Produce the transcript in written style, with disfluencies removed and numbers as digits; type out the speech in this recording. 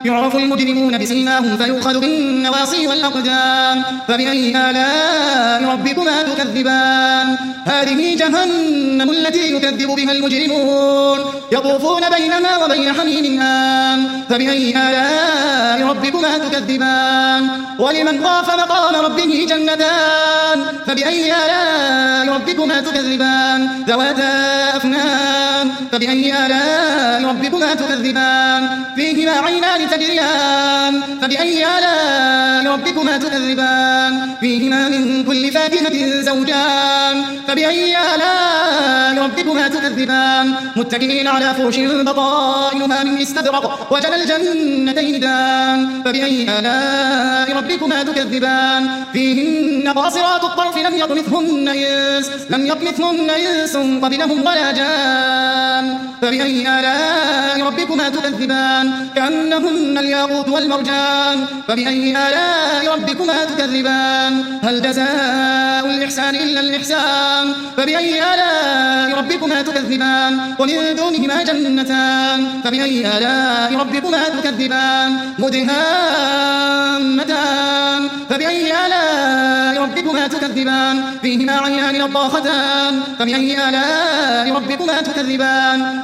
يعرف المجرمون بسيماهم فيؤخذ بالنواصي والأقدام فبأي آلاء ربكما تكذبان هذه جهنم التي يكذب بها المجرمون يطوفون بينها وبين حميم آن فبأي آلاء ربكما تكذبان ولمن خاف مقام ربه جنتان فبأي آلاء ربكما تكذبان ذواتا أفنان فبأي آلاء ربكما تكذبان فيهما عينان تجريان فبأي آلاء ربكما تكذبان فيهما من كل فاكهة زوجان فبأي آلاء ربكما تكذبان متكئين على فرش بطائنها من استبرق وجنى الجنتين دان فبأي آلاء ربكما تكذبان فيهن قاصرات الطرف لم يطمثهن إنس قبلهم ولا جان فبأي آلاء ربكما تكذبان كأنهن الياقوت والمرجان فبأي آلاء ربكما تكذبان هل جزاء الإحسان إلا الإحسان فبأي آلاء ربكما تكذبان ومن دونهما جنتان فبأي آلاء ربكما تكذبان مدهامتان فبأي آلاء ربكما تكذبان فيهما عينان نضاختان فبأي آلاء ربكما تكذبان